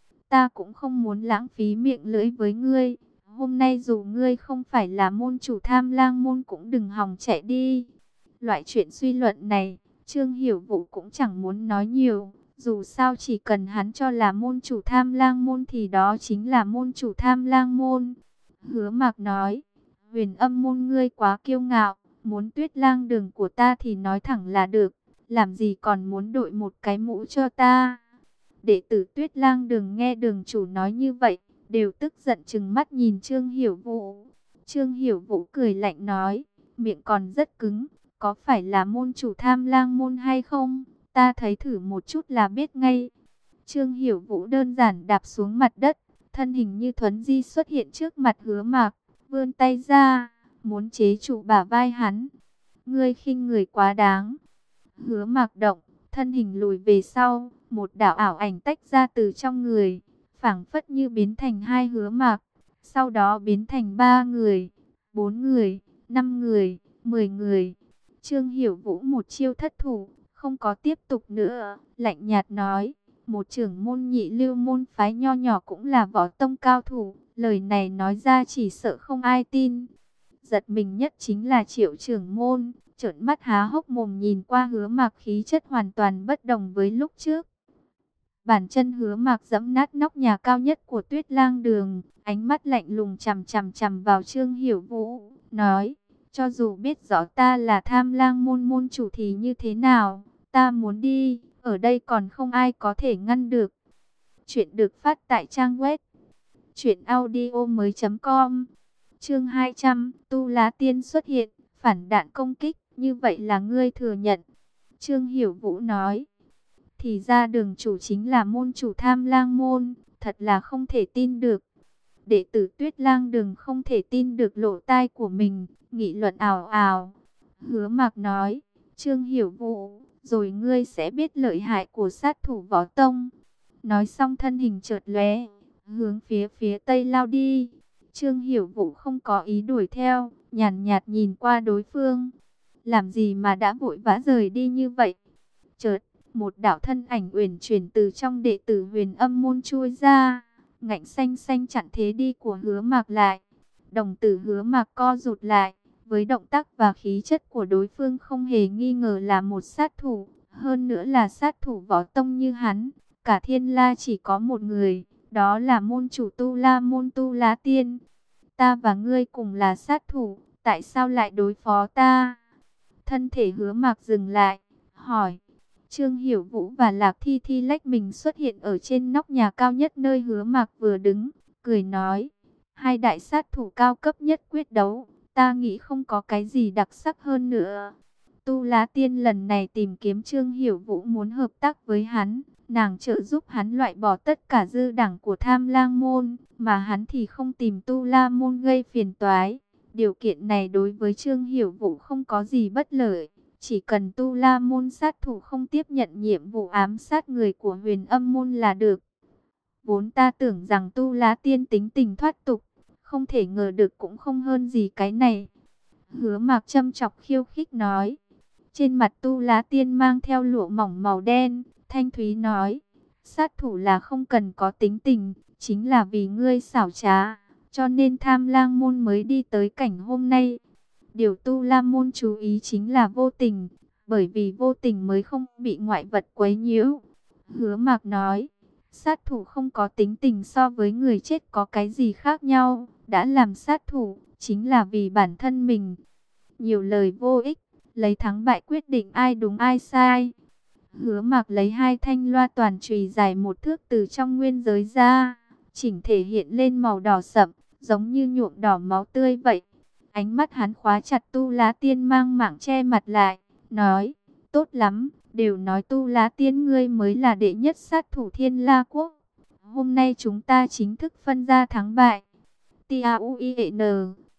Ta cũng không muốn lãng phí miệng lưỡi với ngươi, hôm nay dù ngươi không phải là môn chủ Tham Lang môn cũng đừng hòng chạy đi. Loại chuyện suy luận này, Trương Hiểu Vũ cũng chẳng muốn nói nhiều, dù sao chỉ cần hắn cho là môn chủ Tham Lang môn thì đó chính là môn chủ Tham Lang môn. Hứa Mạc nói, Huyền Âm môn ngươi quá kiêu ngạo, muốn Tuyết Lang Đường của ta thì nói thẳng là được, làm gì còn muốn đội một cái mũ cho ta. Đệ tử Tuyết Lang Đường nghe đường chủ nói như vậy, đều tức giận trừng mắt nhìn Trương Hiểu Vũ. Trương Hiểu Vũ cười lạnh nói, miệng còn rất cứng, có phải là môn chủ Tham Lang môn hay không? Ta thấy thử một chút là biết ngay. Trương Hiểu Vũ đơn giản đạp xuống mặt đất, thân hình như thuấn di xuất hiện trước mặt Hứa Mạc, vươn tay ra, muốn chế trụ bả vai hắn. Ngươi khinh người quá đáng. Hứa Mạc động, thân hình lùi về sau, một đạo ảo ảnh tách ra từ trong người, phảng phất như biến thành hai Hứa Mạc, sau đó biến thành ba người, bốn người, năm người, mười người. Trương Hiểu Vũ một chiêu thất thủ, không có tiếp tục nữa, lạnh nhạt nói, một trưởng môn nhị lưu môn phái nho nhỏ cũng là võ tông cao thủ, lời này nói ra chỉ sợ không ai tin. Giật mình nhất chính là Triệu trưởng môn, trợn mắt há hốc mồm nhìn qua Hứa Mạc, khí chất hoàn toàn bất đồng với lúc trước. Bàn chân Hứa Mạc giẫm nát nóc nhà cao nhất của Tuyết Lang Đường, ánh mắt lạnh lùng chằm chằm chằm vào Trương Hiểu Vũ, nói: cho dù biết rõ ta là Tham Lang môn môn chủ thì như thế nào, ta muốn đi, ở đây còn không ai có thể ngăn được. Chuyện được phát tại trang web truyện audio mới chấm com. Chương hai trăm, Tu Lá Tiên xuất hiện, phản đạn công kích, như vậy là ngươi thừa nhận. Trương Hiểu Vũ nói: thì ra Đường chủ chính là môn chủ Tham Lang môn, thật là không thể tin được. Đệ tử Tuyết Lang Đường không thể tin được lỗ tai của mình, nghị luận ào ào. Hứa Mạc nói: Trương Hiểu Vũ, rồi ngươi sẽ biết lợi hại của sát thủ Võ Tông. Nói xong thân hình chợt lóe, hướng phía phía tây lao đi. Trương Hiểu Vũ không có ý đuổi theo, nhàn nhạt nhìn qua đối phương. Làm gì mà đã vội vã rời đi như vậy? Chợt, một đạo thân ảnh uyển chuyển từ trong đệ tử Huyền Âm môn chui ra, ngạnh xanh xanh chặn thế đi của Hứa Mạc lại. Đồng tử Hứa Mạc co rụt lại, với động tác và khí chất của đối phương không hề nghi ngờ là một sát thủ, hơn nữa là sát thủ Võ Tông như hắn. Cả Thiên La chỉ có một người, đó là môn chủ Tu La môn Tu Lá Tiên. Ta và ngươi cùng là sát thủ, tại sao lại đối phó ta? Thân thể Hứa Mạc dừng lại, hỏi. Trương Hiểu Vũ và Lạc Thi Thi lách mình xuất hiện ở trên nóc nhà cao nhất nơi Hứa Mạc vừa đứng, cười nói: hai đại sát thủ cao cấp nhất quyết đấu, ta nghĩ không có cái gì đặc sắc hơn nữa. Tu Lá Tiên lần này tìm kiếm Trương Hiểu Vũ muốn hợp tác với hắn, nàng trợ giúp hắn loại bỏ tất cả dư đảng của Tham Lang môn, mà hắn thì không tìm Tu La môn gây phiền toái. Điều kiện này đối với Trương Hiểu Vũ không có gì bất lợi, chỉ cần Tu La môn sát thủ không tiếp nhận nhiệm vụ ám sát người của Huyền Âm môn là được. Vốn ta tưởng rằng Tu Lá Tiên tính tình thoát tục, không thể ngờ được cũng không hơn gì cái này. Hứa Mạc châm chọc khiêu khích nói. Trên mặt Tu Lá Tiên mang theo lụa mỏng màu đen, thanh thúy nói: sát thủ là không cần có tính tình, chính là vì ngươi xảo trá, cho nên Tham Lang môn mới đi tới cảnh hôm nay. Điều Tu La môn chú ý chính là vô tình, bởi vì vô tình mới không bị ngoại vật quấy nhiễu. Hứa Mạc nói: sát thủ không có tính tình so với người chết có cái gì khác nhau, đã làm sát thủ chính là vì bản thân mình. Nhiều lời vô ích, lấy thắng bại quyết định ai đúng ai sai. Hứa Mạc lấy hai thanh loa toàn chùy dài một thước từ trong nguyên giới ra, chỉnh thể hiện lên màu đỏ sậm, giống như nhuộm đỏ máu tươi vậy. Ánh mắt hắn khóa chặt Tu Lá Tiên mang mảng che mặt lại, nói: tốt lắm, đều nói Tu Lá Tiên ngươi mới là đệ nhất sát thủ Thiên La quốc. Hôm nay chúng ta chính thức phân ra thắng bại. T A U I N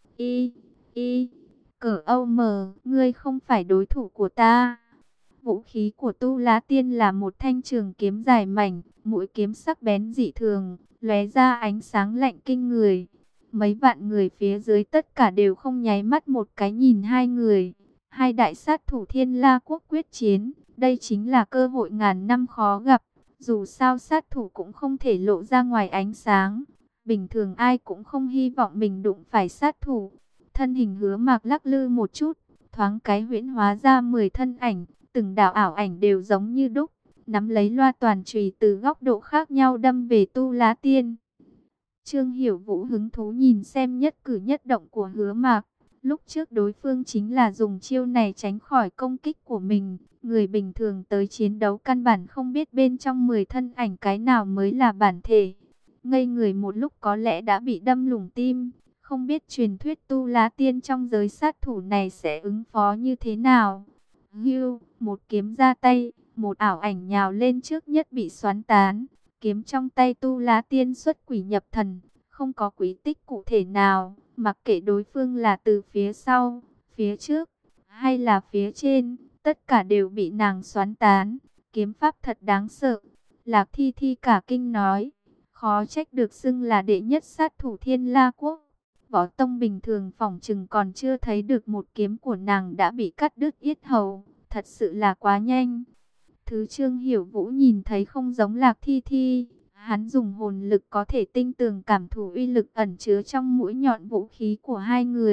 I I Cờ Âu Mờ, ngươi không phải đối thủ của ta. Vũ khí của Tu Lá Tiên là một thanh trường kiếm dài mảnh, mũi kiếm sắc bén dị thường, lóe ra ánh sáng lạnh kinh người. Mấy vạn người phía dưới tất cả đều không nháy mắt một cái nhìn hai người. Hai đại sát thủ Thiên La quốc quyết chiến, đây chính là cơ hội ngàn năm khó gặp. Dù sao sát thủ cũng không thể lộ ra ngoài ánh sáng. Bình thường ai cũng không hy vọng mình đụng phải sát thủ. Thân hình Hứa Mạc lắc lư một chút, thoáng cái huyễn hóa ra mười thân ảnh, từng đạo ảo ảnh đều giống như đúc, nắm lấy loa toàn chùy từ góc độ khác nhau đâm về Tu Lá Tiên. Trương Hiểu Vũ hứng thú nhìn xem nhất cử nhất động của Hứa Mạc. Lúc trước đối phương chính là dùng chiêu này tránh khỏi công kích của mình. Người bình thường tới chiến đấu căn bản không biết bên trong mười thân ảnh cái nào mới là bản thể. Ngây người một lúc có lẽ đã bị đâm lủng tim. Không biết truyền thuyết Tu Lá Tiên trong giới sát thủ này sẽ ứng phó như thế nào. Hưu, một kiếm ra tay, một ảo ảnh nhào lên trước nhất bị xoắn tán. Kiếm trong tay Tu Lá Tiên xuất quỷ nhập thần, không có quý tích cụ thể nào, mặc kệ đối phương là từ phía sau, phía trước, hay là phía trên, tất cả đều bị nàng xoắn tán. Kiếm pháp thật đáng sợ. Lạc Thi Thi cả kinh nói, khó trách được xưng là đệ nhất sát thủ Thiên La quốc. Võ Tông bình thường phỏng chừng còn chưa thấy được một kiếm của nàng đã bị cắt đứt yết hầu, thật sự là quá nhanh. Thứ Trương Hiểu Vũ nhìn thấy không giống Lạc Thi Thi, hắn dùng hồn lực có thể tinh tường cảm thụ uy lực ẩn chứa trong mũi nhọn vũ khí của hai người.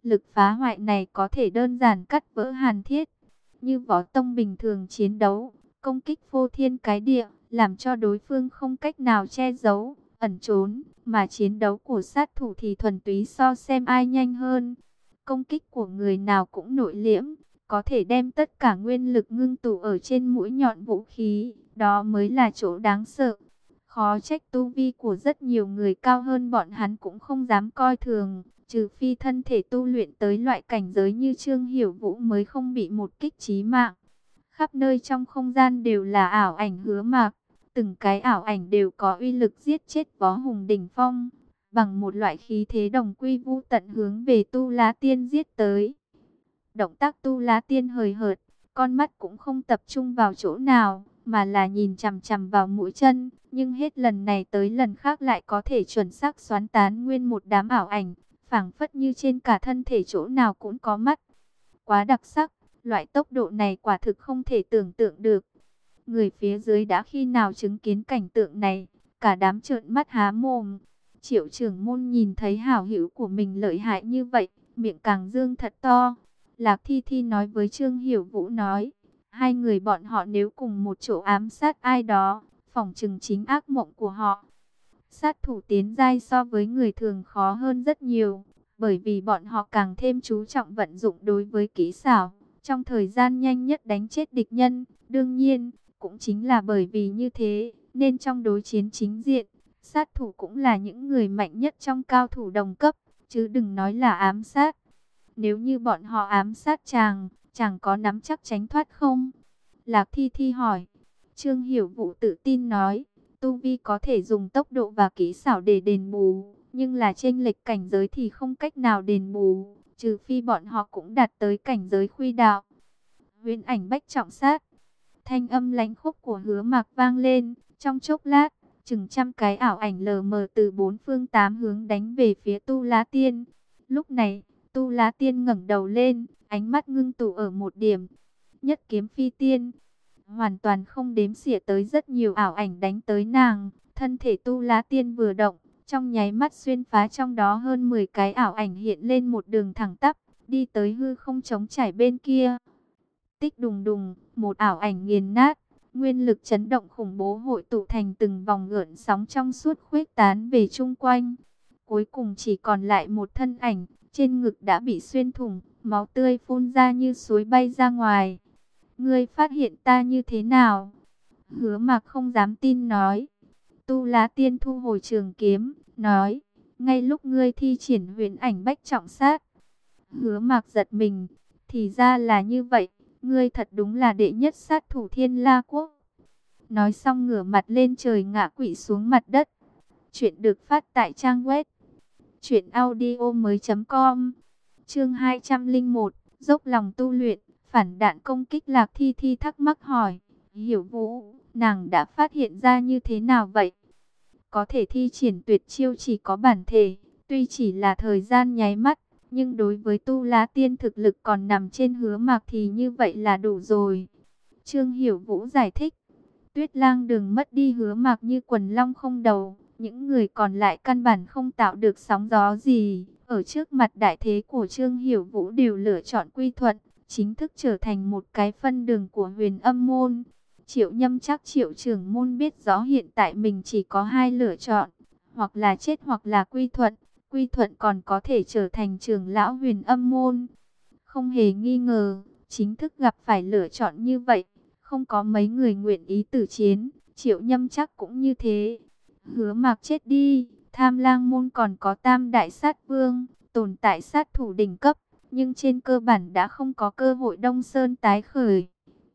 Lực phá hoại này có thể đơn giản cắt vỡ hàn thiết. Như võ tông bình thường chiến đấu, công kích phô thiên cái địa, làm cho đối phương không cách nào che giấu, ẩn trốn. Mà chiến đấu của sát thủ thì thuần túy so xem ai nhanh hơn. Công kích của người nào cũng nội liễm, có thể đem tất cả nguyên lực ngưng tụ ở trên mũi nhọn vũ khí. Đó mới là chỗ đáng sợ. Khó trách tu vi của rất nhiều người cao hơn bọn hắn cũng không dám coi thường. Trừ phi thân thể tu luyện tới loại cảnh giới như Trương Hiểu Vũ mới không bị một kích chí mạng. Khắp nơi trong không gian đều là ảo ảnh Hứa Mạc. Từng cái ảo ảnh đều có uy lực giết chết võ hùng đỉnh phong. Bằng một loại khí thế đồng quy vu tận hướng về Tu Lá Tiên giết tới. Động tác Tu Lá Tiên hời hợt, con mắt cũng không tập trung vào chỗ nào, mà là nhìn chằm chằm vào mũi chân. Nhưng hết lần này tới lần khác lại có thể chuẩn xác xoắn tán nguyên một đám ảo ảnh, phảng phất như trên cả thân thể chỗ nào cũng có mắt. Quá đặc sắc, loại tốc độ này quả thực không thể tưởng tượng được. Người phía dưới đã khi nào chứng kiến cảnh tượng này, cả đám trợn mắt há mồm. Triệu trưởng môn nhìn thấy hảo hữu của mình lợi hại như vậy, miệng càng dương thật to. Lạc Thi Thi nói với Trương Hiểu Vũ nói, hai người bọn họ nếu cùng một chỗ ám sát ai đó, phỏng chừng chính ác mộng của họ. Sát thủ tiến giai so với người thường khó hơn rất nhiều, bởi vì bọn họ càng thêm chú trọng vận dụng đối với kỹ xảo, trong thời gian nhanh nhất đánh chết địch nhân. Đương nhiên, cũng chính là bởi vì như thế, nên trong đối chiến chính diện, sát thủ cũng là những người mạnh nhất trong cao thủ đồng cấp, chứ đừng nói là ám sát. Nếu như bọn họ ám sát chàng, chàng có nắm chắc tránh thoát không? Lạc Thi Thi hỏi. Trương Hiểu Vũ tự tin nói, tu vi có thể dùng tốc độ và kỹ xảo để đền bù, nhưng là chênh lệch cảnh giới thì không cách nào đền bù, trừ phi bọn họ cũng đạt tới cảnh giới khuy đạo. Huyễn ảnh bách trọng sát. Thanh âm lãnh khốc của Hứa Mạc vang lên, trong chốc lát, chừng trăm cái ảo ảnh lờ mờ từ bốn phương tám hướng đánh về phía Tu Lá Tiên. Lúc này, Tu Lá Tiên ngẩng đầu lên, ánh mắt ngưng tụ ở một điểm. Nhất kiếm phi tiên, hoàn toàn không đếm xỉa tới rất nhiều ảo ảnh đánh tới nàng. Thân thể Tu Lá Tiên vừa động, trong nháy mắt xuyên phá trong đó hơn mười cái ảo ảnh hiện lên một đường thẳng tắp, đi tới hư không trống trải bên kia. Tích đùng đùng, một ảo ảnh nghiền nát, nguyên lực chấn động khủng bố hội tụ thành từng vòng gợn sóng trong suốt khuếch tán về chung quanh. Cuối cùng chỉ còn lại một thân ảnh, trên ngực đã bị xuyên thủng, máu tươi phun ra như suối bay ra ngoài. Ngươi phát hiện ta như thế nào? Hứa Mạc không dám tin nói. Tu Lá Tiên thu hồi trường kiếm, nói, ngay lúc ngươi thi triển huyễn ảnh bách trọng sát. Hứa Mạc giật mình, thì ra là như vậy, ngươi thật đúng là đệ nhất sát thủ Thiên La Quốc. Nói xong ngửa mặt lên trời ngã quỵ xuống mặt đất. Chuyện được phát tại trang web truyện audio mới chấm com. Chương hai trăm lẻ một, dốc lòng tu luyện, phản đạn công kích. Lạc Thi Thi thắc mắc hỏi, Hiểu Vũ, nàng đã phát hiện ra như thế nào vậy? Có thể thi triển tuyệt chiêu chỉ có bản thể, tuy chỉ là thời gian nháy mắt, nhưng đối với Tu Lá Tiên thực lực còn nằm trên Hứa Mạc thì như vậy là đủ rồi. Trương Hiểu Vũ giải thích, Tuyết Lang Đường mất đi Hứa Mạc như quần long không đầu, những người còn lại căn bản không tạo được sóng gió gì. Ở trước mặt đại thế của Trương Hiểu Vũ đều lựa chọn quy thuận, chính thức trở thành một cái phân đường của Huyền Âm môn. Triệu Nhâm chắc Triệu trưởng môn biết rõ hiện tại mình chỉ có hai lựa chọn, hoặc là chết hoặc là quy thuận. Quy thuận còn có thể trở thành trưởng lão Huyền Âm môn. Không hề nghi ngờ, chính thức gặp phải lựa chọn như vậy, không có mấy người nguyện ý tử chiến. Triệu Nhâm chắc cũng như thế. Hứa Mạc chết đi, Tham Lang môn còn có Tam Đại Sát Vương, tồn tại sát thủ đỉnh cấp, nhưng trên cơ bản đã không có cơ hội Đông Sơn tái khởi.